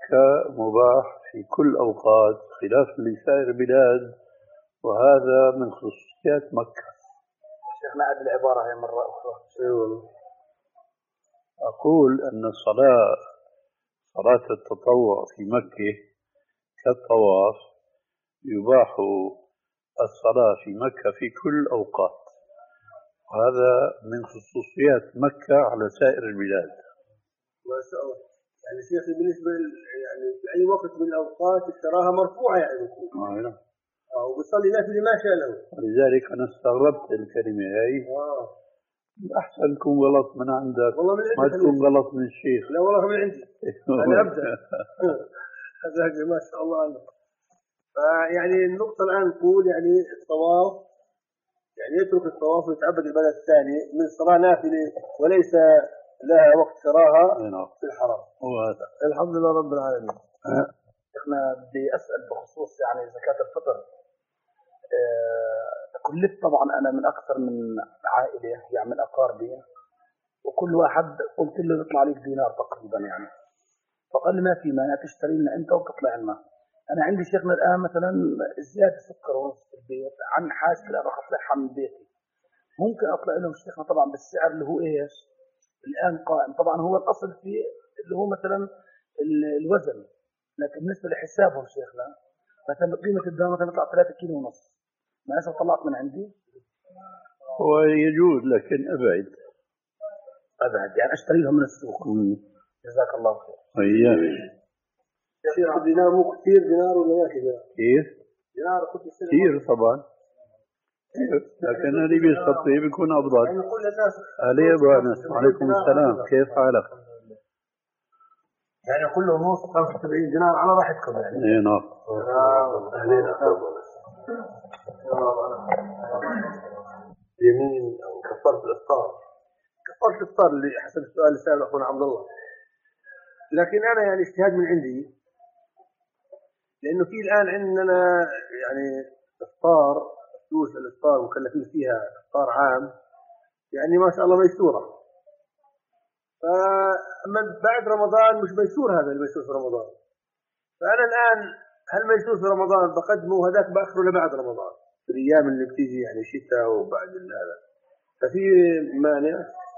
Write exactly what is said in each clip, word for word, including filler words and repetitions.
مكة مباح في كل أوقات خلاف لسائر البلاد، وهذا من خصوصيات مكة. شيخنا أعد العبارة هي مرة أخرى. أقول أن الصلاة صلاة التطوع في مكة كالطواف يباح الصلاة في مكة في كل أوقات، وهذا من خصوصيات مكة على سائر البلاد. يعني شيخي بالنسبة يعني في أي وقت من الأوقات تراها مرفوعة يعني آه. أو بيصلي ناس اللي ما شاء له. ولذلك أنا استغربت الكلمة هاي. آه. أحسن تكون غلط من عندك، والله من ما تكون غلط من الشيخ. لا والله من عندي أنا أبدأ. هذا ما شاء الله عنه. فيعني النقطة الآن نقول يعني الطواف يعني يترك الطواف ويتعبد البلد الثاني من صلاة نافلة وليس لها وقت كراهة في الحرم. وهذا الحمد لله رب العالمين. احنا بدي أسأل بخصوص يعني زكاة الفطر. اه كلفت طبعا أنا من أكثر من عائلة يعني من أقاربي، وكل واحد قلت له يطلع لي دينار تقريبا يعني، فقال لي ما في مانع تشتري لنا أنت وتطلع لنا. أنا عندي شيخنا الآن مثلا زيادة سكر ونص في البيت عن حاجة الآن راح أطلعها من بيتي، ممكن أطلع لهم شيخنا طبعا بالسعر اللي هو إيش الآن قائم. طبعا هو الأصل فيه اللي هو مثلا الوزن، لكن بالنسبة لحسابهم شيخنا مثلا قيمة الدواء مثلا يطلع ثلاثة كيلو ونص، ما أسا طلعت من عندي هو يجوز لكن أبعد أبعد يعني أشتري لهم من السوق. مم. جزاك الله خير. أيام شيخ الدينار مو كثير دينار ولا ما كثير؟ كيف؟ دينار كثير طبعا كثير، لكن اللي بيستطيع بيكون أفضل. يعني كل الناس علي أبو أنس وعليكم السلام، كيف حالك؟ يعني كله نص خمسة وسبعين دينار على راحتكم يعني. إيه نعم. أهلين يمين أو كفرت الإفطار. كفرت الإفطار اللي حسب السؤال اللي سأله أخونا عبد الله. لكن أنا يعني اجتهاد من عندي، لأنه في الآن عندنا يعني إفطار فلوس الإفطار مكلفين فيها إفطار عام يعني ما شاء الله ميسورة. فأما بعد رمضان مش ميسور هذا الميسور في رمضان. فأنا الآن هل ميسور في رمضان بقدمه وهذاك بأخره لبعد رمضان في الأيام اللي بتيجي يعني شتاء وبعد هذا، ففي مانع؟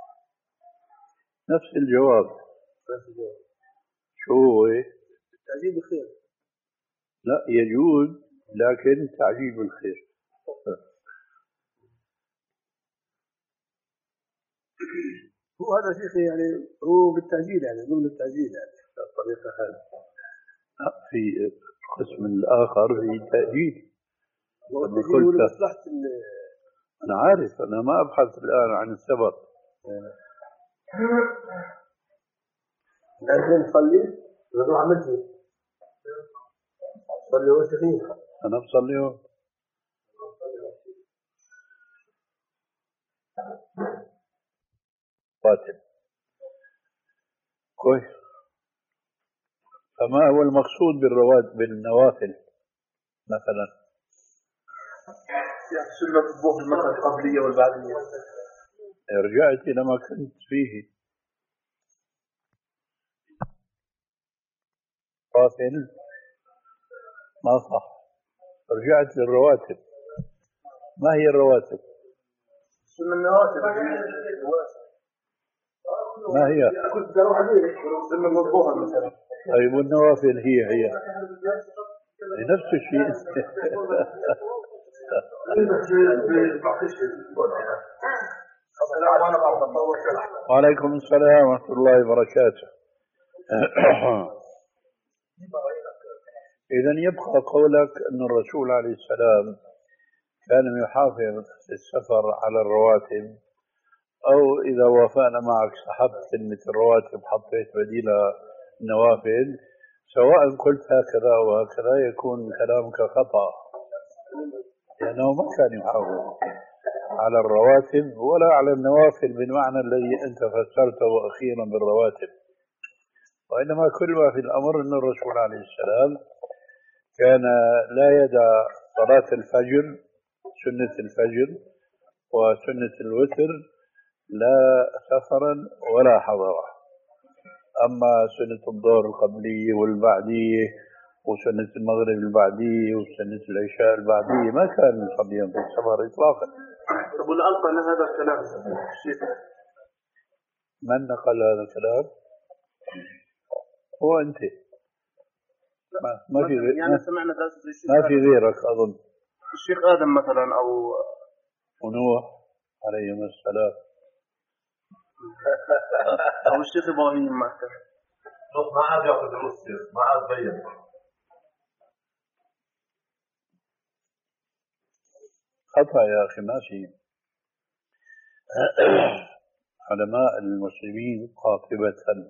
نفس الجواب. نفس الجواب. شو هو؟ تعجيل الخير. لا يجوز لكن تعجيل الخير. هو هذا شيخي يعني هو بالتعجيل يعني ضمن التعجيل يعني الطريقة هذه. في القسم الآخر في تأجيل. والتأجيل هو لمصلحة. أنا عارف، أنا ما أبحث الآن عن السبب. لازم نصلي نروح على المسجد صلي وسخين. أنا بصلي هون. راتب كويس. فما هو المقصود بالرواتب بالنوافل مثلا؟ يعني سنة الظهر مثلا القبلية والبعدية. رجعت إلى ما كنت فيه. نوافل ما صح، رجعت للرواتب. ما هي الرواتب؟ سنة النوافل ما هي؟ كنت أروح عليه سنة الظهر مثلا. طيب والنوافل هي هي نفس الشيء. وعليكم السلام ورحمة الله وبركاته. إذن يبقى قولك أن الرسول عليه السلام كان يحافظ في السفر على الرواتب، أو إذا وافقنا معك سحبت كلمة الرواتب حطيت بديلها النوافل، سواء قلت هكذا وهكذا يكون كلامك خطأ، لأنه ما كان يحافظ على الرواتب ولا على النوافل بالمعنى الذي أنت فسرته أخيرا بالرواتب، وإنما كل ما في الأمر أن الرسول عليه السلام كان لا يدع صلاة الفجر سنة الفجر وسنة الوتر لا سفرا ولا حضرا. أما سنة الظهر القبلية والبعدية وسنة المغرب البعدية وسنة العشاء البعدية ما كان يصليهم في السفر إطلاقا. طب واللي ألقى هذا الكلام الشيخ من نقل هذا الكلام؟ هو أنت. ما, ما في غير يعني سمعنا درس الشيخ ما في غيرك أظن. الشيخ آدم مثلا أو ونوح عليهم السلام أو الشيخ إبراهيم مثلا. ما عاد يأخذ دروس ما عاد بين. خطأ يا أخي ماشي. علماء المسلمين قاطبة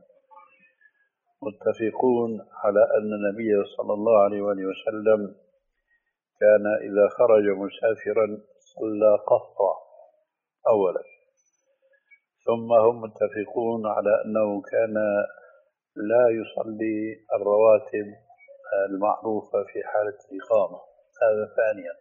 متفقون على أن النبي صلى الله عليه وآله وسلم كان إذا خرج مسافرا صلى قصرا أولا، ثم هم متفقون على أنه كان لا يصلي الرواتب المعروفة في حالة الإقامة. هذا ثانيا.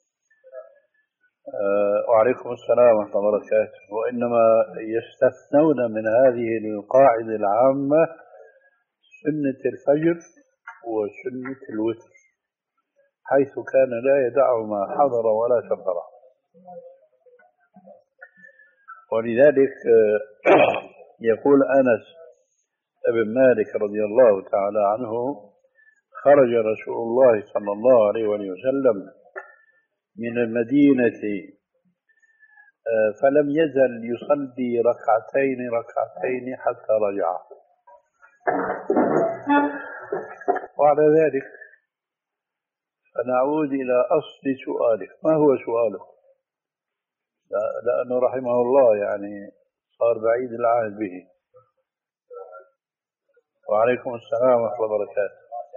وعليكم السلام ورحمة الله وبركاته. وإنما يستثنون من هذه القاعدة العامة سنة الفجر وسنة الوتر، حيث كان لا يدعهما حضر ولا سفر. ولذلك يقول أنس بن مالك رضي الله تعالى عنه: خرج رسول الله صلى الله عليه وسلم من المدينة فلم يزل يصلي ركعتين ركعتين حتى رجع. وعلى ذلك فنعود إلى أصل سؤالك. ما هو سؤالك؟ لأنه رحمه الله يعني صار بعيد العهد به. وعليكم السلام ورحمة الله وبركاته.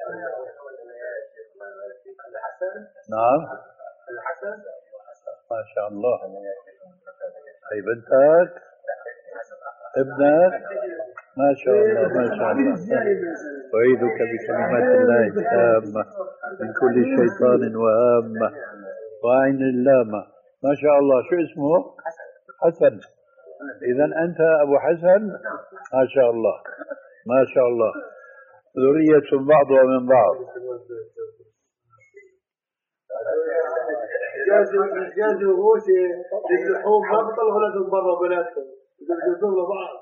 نعم الحسن ما شاء الله. أي بنتك ابنك ما شاء الله ما شاء الله. أعيذك بكلمات الله التامة من كل شيطان وهامة وعين اللامة. ما شاء الله. شو اسمه؟ حسن. إذا أنت أبو حسن ما شاء الله ما شاء الله. ذرية بعضها من بعض. جاز وغوش اللحوم ما بطلعوا لازم برا بناتهم يجوزون لبعض.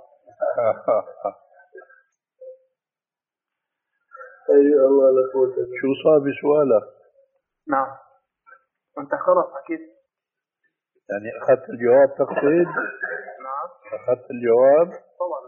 أي الله لا قوة. شو صار بسؤالك؟ نعم أنت خلاص حكيت. يعني أخذت الجواب تقصد؟ نعم أخذت الجواب؟ طبعا.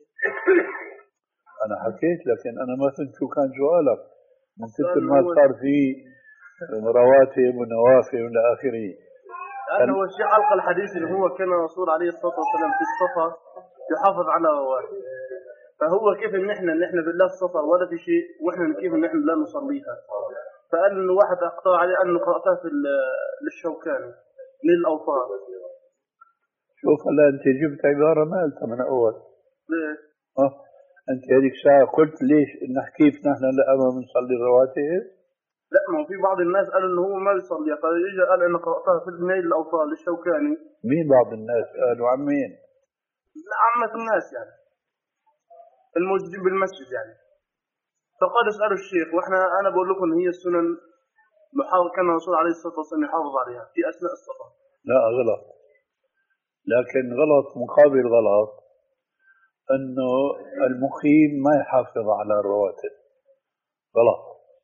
أنا حكيت لكن أنا ما فهمت شو كان سؤالك. من كثر ما صار في رواتب ونوافل إلى آخره. هذا هو الشيء علق الحديث اللي هو كان الرسول عليه الصلاة والسلام في السفر يحافظ على رواتب. فهو كيف إن إحنا إن إحنا بالله السفر ولا في شيء وإحنا كيف إن إحنا لا نصليها. فقال إنه واحد أقطع عليه أنه قرأتها في للشوكاني للأوطار. شوف هلا أنت جبت عبارة ما قلتها من أول. ليش؟ أه أنت هذيك الساعة قلت ليش نحكي كيف نحن لا ما بنصلي الرواتب؟ لا ما في بعض الناس قالوا إنه هو ما بيصلي. فإجا قال إنه قرأتها في نيل الأوطار للشوكاني. مين بعض الناس قالوا عن مين؟ لا عامة الناس يعني الموجودين بالمسجد يعني. فقال اسألوا الشيخ. وإحنا أنا بقول لكم هي السنن محافظ كان الرسول عليه الصلاة والسلام يحافظ عليها في أثناء السفر. لا غلط. لكن غلط مقابل غلط أنه المقيم ما يحافظ على الرواتب. غلط.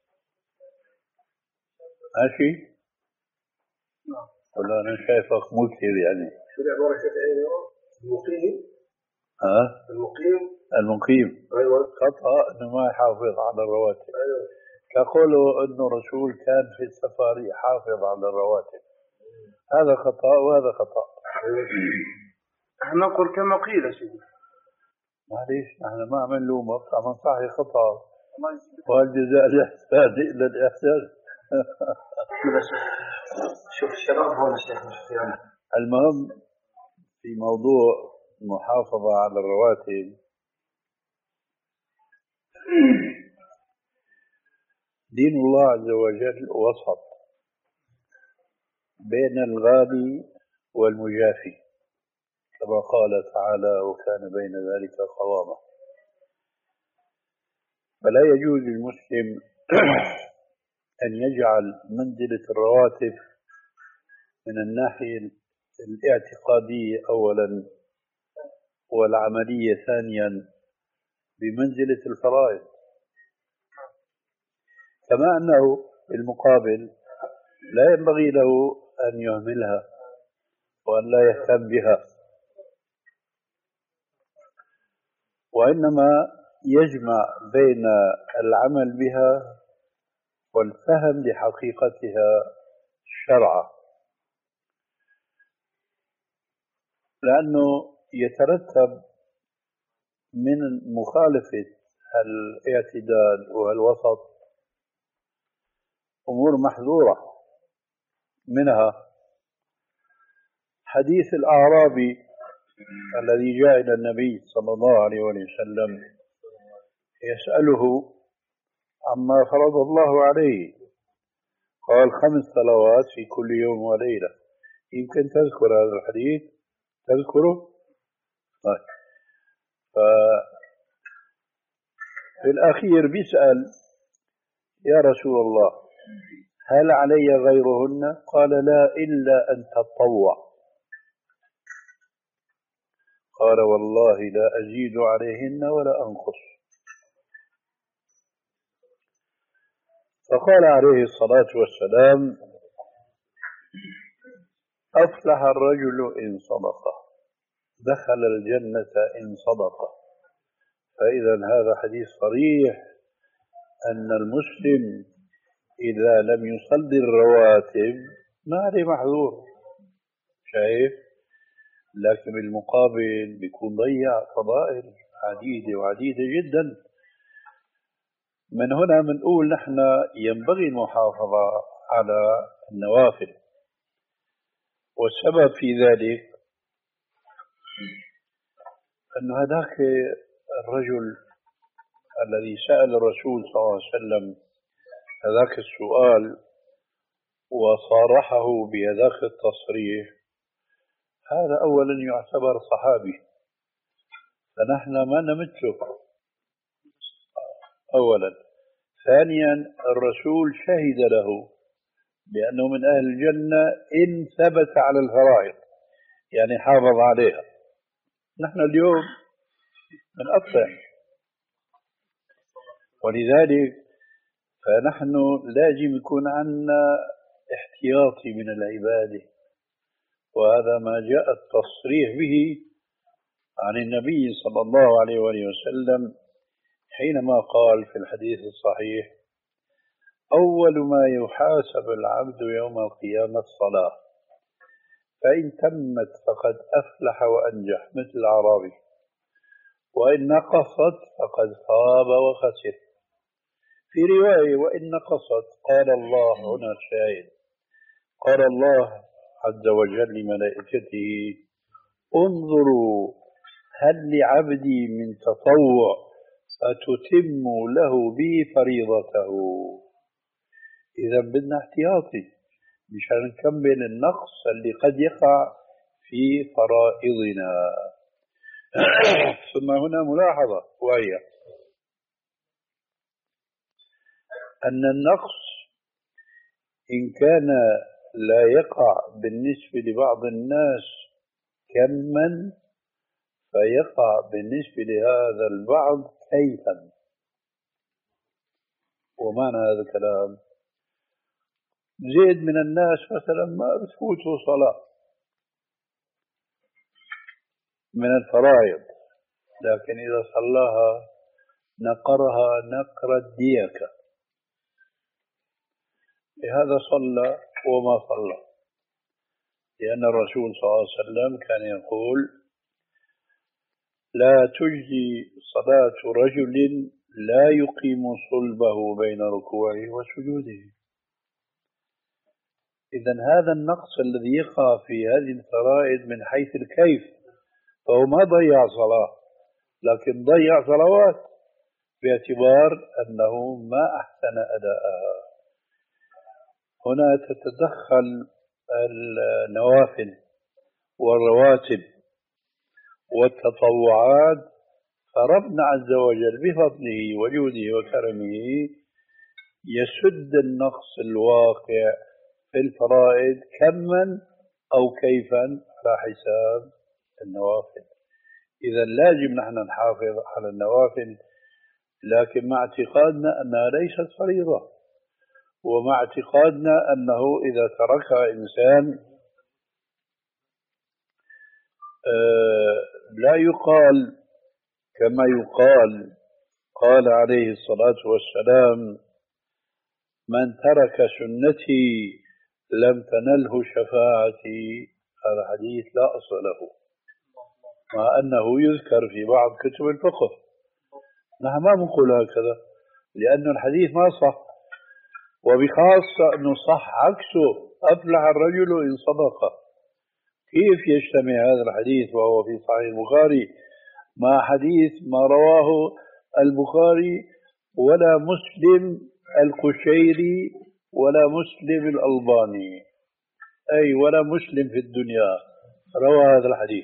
ماشي؟ نعم. ولا أنا شايفك مكثر يعني. شو العبارة كيف المقيم؟ ها؟ المقيم. المقيم. أيوة. خطأ أنه ما يحافظ على الرواتب. أيوة. كقوله أنه الرسول كان في السفر يحافظ على الرواتب. هذا خطأ وهذا خطأ. احنا نقول كما قيل شيء. معليش نحن ما عم نلومك عم نصحي خطأ. والجزاء الإحسان إلا الإحسان. شوف الشباب هون الشيخ. المهم في موضوع المحافظة على الرواتب دين الله عز وجل وسط بين الغالي والمجافي كما قال تعالى: وكان بين ذلك قواما. فلا يجوز للمسلم أن يجعل منزلة الرواتب من الناحية الاعتقادية أولا والعملية ثانيا بمنزلة الفرائض، كما أنه بالمقابل لا ينبغي له أن يهملها وأن لا يهتم بها، وإنما يجمع بين العمل بها والفهم لحقيقتها شرعا، لأنه يترتب من مخالفة الاعتدال والوسط أمور محظورة، منها حديث الأعرابي الذي جاء إلى النبي صلى الله عليه وسلم يسأله عما فرض الله عليه، قال خمس صلوات في كل يوم وليلة. يمكن تذكر هذا الحديث؟ تذكره؟ طيب. في الأخير بيسأل يا رسول الله هل علي غيرهن؟ قال لا إلا أن تطوع. قال والله لا أزيد عليهن ولا أنقص. فقال عليه الصلاة والسلام أفلح الرجل إن صدق، دخل الجنة إن صدق. فإذا هذا حديث صريح أن المسلم إذا لم يصلي الرواتب ما عليه محظور، شايف؟ لكن بالمقابل بيكون ضيع فضائل عديدة وعديدة جدا. من هنا بنقول نحن ينبغي المحافظة على النوافل، والسبب في ذلك أن هذاك الرجل الذي سأل الرسول صلى الله عليه وسلم هذاك السؤال وصارحه بهذاك التصريح، هذا أولا يعتبر صحابي، فنحن ما نمثله أولا. ثانيا الرسول شهد له بأنه من أهل الجنة إن ثبت على الفرائض، يعني حافظ عليها. نحن اليوم من أبطأ، ولذلك فنحن لازم يكون عندنا احتياطي من العبادة، وهذا ما جاء التصريح به عن النبي صلى الله عليه وسلم حينما قال في الحديث الصحيح أول ما يحاسب العبد يوم القيامة الصلاة، فإن تمت فقد أفلح وأنجح مثل الأعرابي، وإن نقصت فقد خاب وخسر. في رواية وإن نقصت قال الله، هنا الشاهد، قال الله عز وجل لملائكته انظروا هل لعبدي من تطوع فتتم له به فريضته. إذا بدنا احتياطي مشان نكمل النقص اللي قد يقع في فرائضنا. ثم هنا ملاحظة وهي أن النقص إن كان لا يقع بالنسبة لبعض الناس كما، فيقع بالنسبة لهذا البعض كيفا. ومعنى هذا الكلام زيد من الناس مثلا ما بتفوته صلاة من الفرائض، لكن إذا صلاها نقرها نقر الديكة، لهذا صلى وما صلى، لأن الرسول صلى الله عليه وسلم كان يقول لا تجزي صلاة رجل لا يقيم صلبه بين ركوعه وسجوده. إذن هذا النقص الذي يقع في هذه الفرائض من حيث الكيف، فهو ما ضيع صلاة لكن ضيع صلوات باعتبار أنه ما أحسن أداءها. هنا تتدخل النوافل والرواتب والتطوعات فربنا عز وجل بفضله وجوده وكرمه يسد النقص الواقع في الفرائض كما أو كيفا على حساب النوافل. إذا لازم نحن نحافظ على النوافل، لكن مع اعتقادنا أنها ليست فريضة، ومع اعتقادنا أنه إذا تركها إنسان آه لا يقال كما يقال قال عليه الصلاة والسلام: من ترك سنتي لم تنله شفاعتي. هذا حديث لا أصل له، مع أنه يذكر في بعض كتب الفقه. نحن ما بنقول هكذا لأن الحديث ما صح، وبخاصة أنه صح عكسه: أفلح الرجل إن صدق. كيف يجتمع هذا الحديث وهو في صحيح البخاري مع حديث ما رواه البخاري ولا مسلم القشيري ولا مسلم الألباني، أي ولا مسلم في الدنيا روى هذا الحديث؟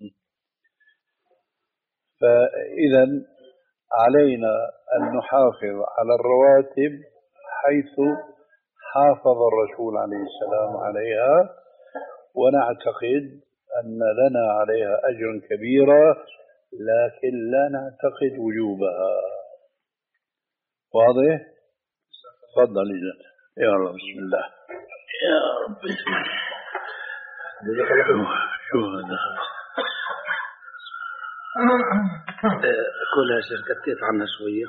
فإذا علينا أن نحافظ على الرواتب حيث حافظ الرسول عليه السلام عليها، ونعتقد أن لنا عليها أجر كبيرا، لكن لا نعتقد وجوبها. واضح؟ تفضل إذا. يا رب بسم الله. يا رب شو هذا؟ كلها شيخ كتيت عنها شوية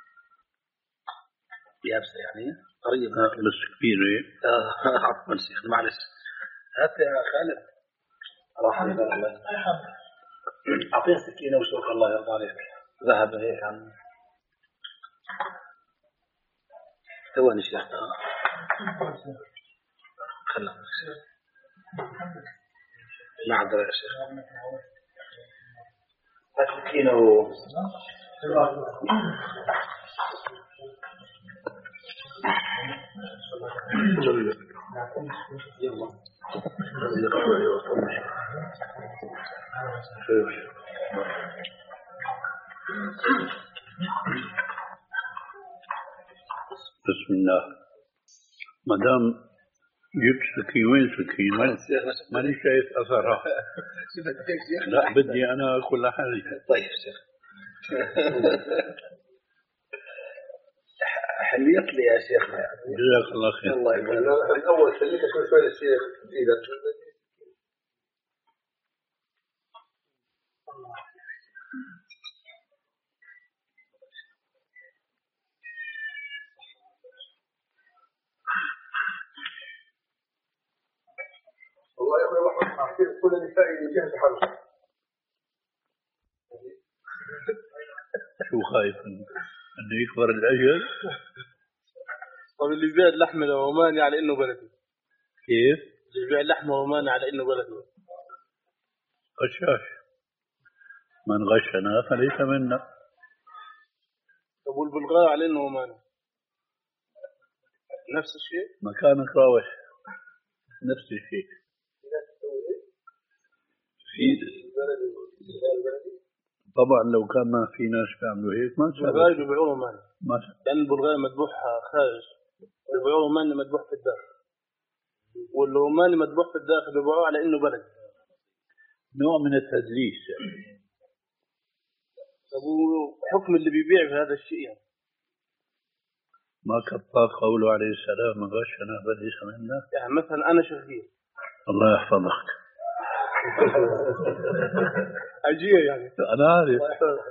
يابسة يعني قريبة بس كبيرة. عفوا شيخ معلش. هات يا خالد راح الله أعطيه سكينة وشوك الله يرضى عليك. ذهب هيك عن ثواني شيخ خلنا معذرة يا شيخ. هات سكينة و بسم الله. مدام جبت سكين، وين سكين؟ ماني شايف أثرها. لا بدي أنا أكل لحالي. طيب شيخ حليت لي يا شيخ. جزاك الله خير. الله يبارك. الأول خليك شوي شوي الشيخ إذا والله يا أخي واحد كل النساء يجهز حاله. شو خايف انه يكبر الاجل؟ طب اللي يبيع اللحم العماني على انه بلدي كيف؟ اللي يبيع اللحم العماني على انه بلدي غشاش. من غشنا فليس منا. طب والبلغاري على انه عماني نفس الشيء؟ مكانك راوح نفس الشيء. في طبعا لو كان ما في ناس بيعملوا هيك ما تسوي. البلغاري بيبيعوه عماني ما لأن البلغاري مذبوح خارج، بيبيعوه عماني مذبوح في الداخل، والعماني مذبوح في الداخل بيبيعوه على إنه بلد. نوع من التدليس يعني. طب وحكم اللي بيبيع في هذا الشيء يعني؟ ما كفى قوله عليه السلام: من غشنا فليس منا. يعني مثلا أنا شغيل. الله يحفظك. أجيه يعني. أنا عارف.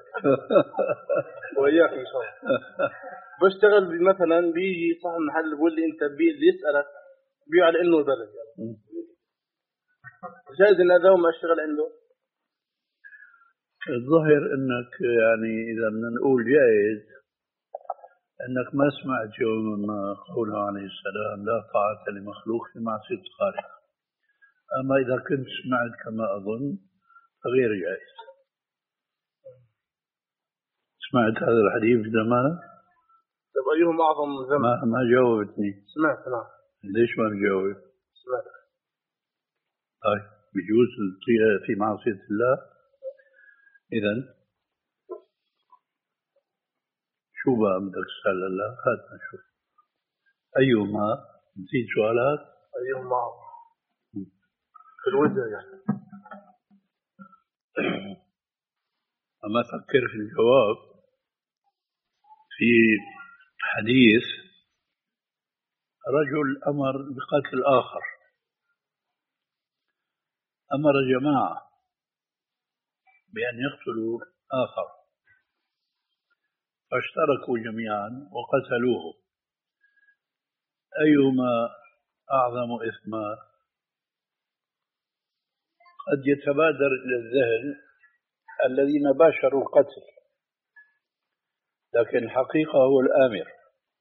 وإياك إن شاء الله. بشتغل مثلا بيجي صاحب المحل بيقول لي أنت بي اللي يسألك بيع على إنه بلد يعني. جايز إن هذا ما أشتغل عنده. الظاهر إنك يعني إذا بدنا نقول جائز أنك ما سمعت يوم ما قوله عليه السلام: لا طاعة لمخلوق في معصية الخالق. أما إذا كنت سمعت كما أظن فغير جائز. سمعت هذا الحديث في زمانك؟ طب أيهم أعظم ذنب؟ ما ما جاوبتني. سمعت. نعم. ليش ما تجاوب؟ سمعت. طيب بيجوز الطيئة في معصية الله؟ إذن شو بقى بدك تسأل هلا؟ هات نشوف. أيهما؟ نسيت سؤالات؟ أيهما في الوجه يعني. أما فكر في الجواب. في حديث رجل أمر بقتل آخر، أمر جماعة بأن يقتلوا آخر فاشتركوا جميعا وقتلوه، أيهما أعظم إثما؟ قد يتبادر إلى الذهن الذين باشروا القتل، لكن الحقيقة هو الآمر.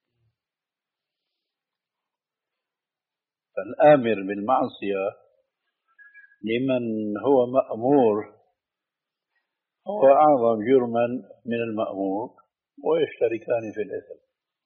فالآمر بالمعصية لمن هو مأمور هو أعظم جرما من المأمور، ويشتركان في الإثم.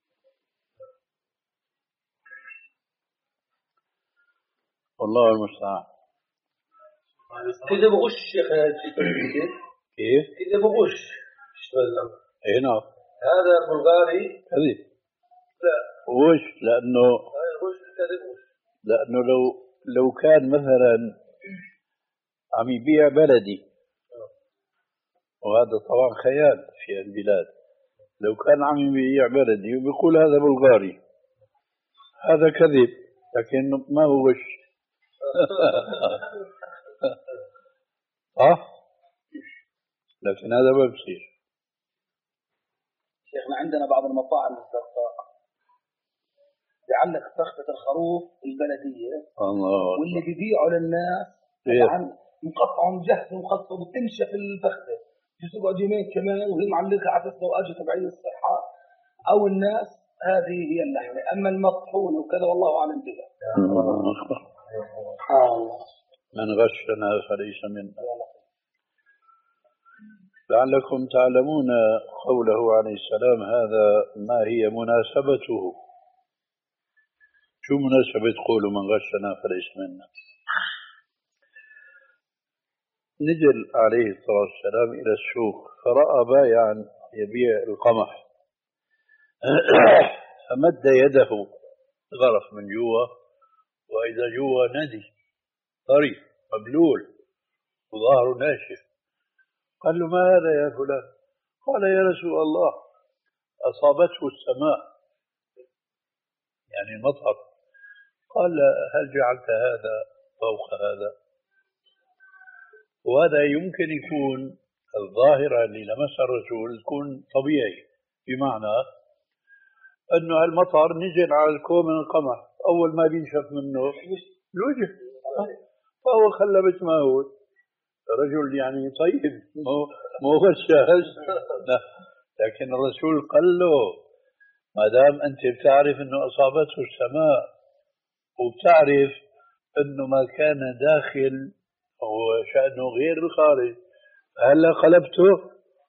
والله المستعان. كذا بغش يا أخي. كيف؟ كذا بغش اشتغل الأمر. إيه نعم. هذا بلغاري كذب. لا وش لأنه غش كذب وش. لأنه لو لو كان مثلا عم يبيع بلدي، وهذا طبعا خيال في البلاد، لو كان عم يبيع بلدي وبيقول هذا بلغاري، هذا كذب، لكن ما هو وش. اه لكن هذا ما بصير. شيخنا عندنا بعض المطاعم الزرقاء بيعلق فخذة الخروف البلدية الله واللي بيبيعوا للناس طبعا مقطعه مجهز ومخصص وتنشف الفخذة يسوق يومين كمان وهي معلقة على أساس واجهة تبعية الصحة أو الناس. هذه هي اللحمة. أما المطحون وكذا والله أعلم بها. من غشنا فليس منا. لعلكم تعلمون قوله عليه السلام هذا ما هي مناسبته. شو مناسبة قوله من غشنا فليس منا؟ نزل عليه الصلاة والسلام إلى السوق فرأى بايعا يبيع القمح فمد يده غرف من جوا، وإذا جوا ندي طري مبلول وظهره ناشف. قال له ما هذا يا فلان؟ قال يا رسول الله أصابته السماء يعني المطر. قال هل جعلت هذا فوق هذا؟ وهذا يمكن يكون الظاهرة اللي لمسها الرسول تكون طبيعي، بمعنى أنه المطر نزل على الكوم من القمح، أول ما بينشف منه الوجه، فهو خلبت ما هو رجل يعني طيب مو غشاش. لكن الرسول قال له ما دام أنت بتعرف أنه أصابته السماء وبتعرف أنه ما كان داخل هو شأنه غير الخارج، هلا قلبته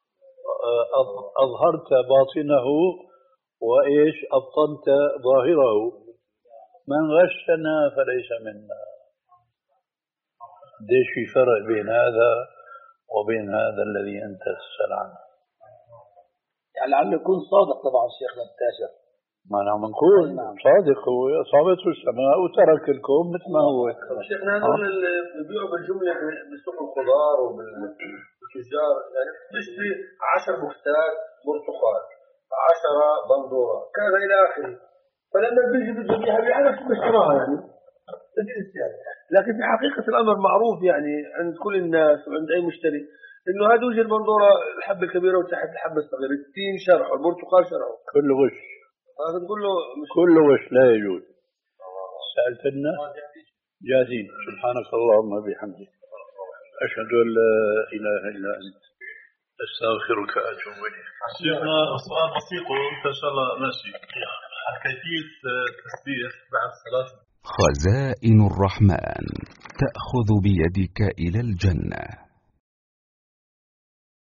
أظهرت باطنه وإيش أبطنت ظاهره. من غشنا فليس منا. ليش في فرق بين هذا وبين هذا الذي أنت تسأل عنه؟ يعني لعله يكون صادق طبعا شيخنا التاجر. ما نعم نقول صادق، هو أصابته السماء وترك الكون مثل ما هو. شيخنا هذول اللي بيبيعوا بالجملة بسوق الخضار وبالتجار يعني تشتري عشر بفتات برتقال، عشرة بندورة كذا إلى آخره، فلما بيجي بده يبيعها بيعرف شو بيشتراها يعني. لكن في حقيقة الأمر معروف يعني عند كل الناس وعند أي مشتري إنه هذا وجه البندورة الحبة الكبيرة وتحت الحبة الصغيرة، التين شرحه، البرتقال شرحه، كله غش. هذا تقول له كله غش لا يجوز. سألت الناس جاهزين. سبحانك اللهم وبحمدك أشهد أن لا إله إلا أنت أستغفرك وأتوب إليك. شيخنا سؤال بسيط وأنت إن شاء الله ماشي. كيفية التسبيح بعد الصلاة؟ خزائن الرحمن تأخذ بيدك إلى الجنة.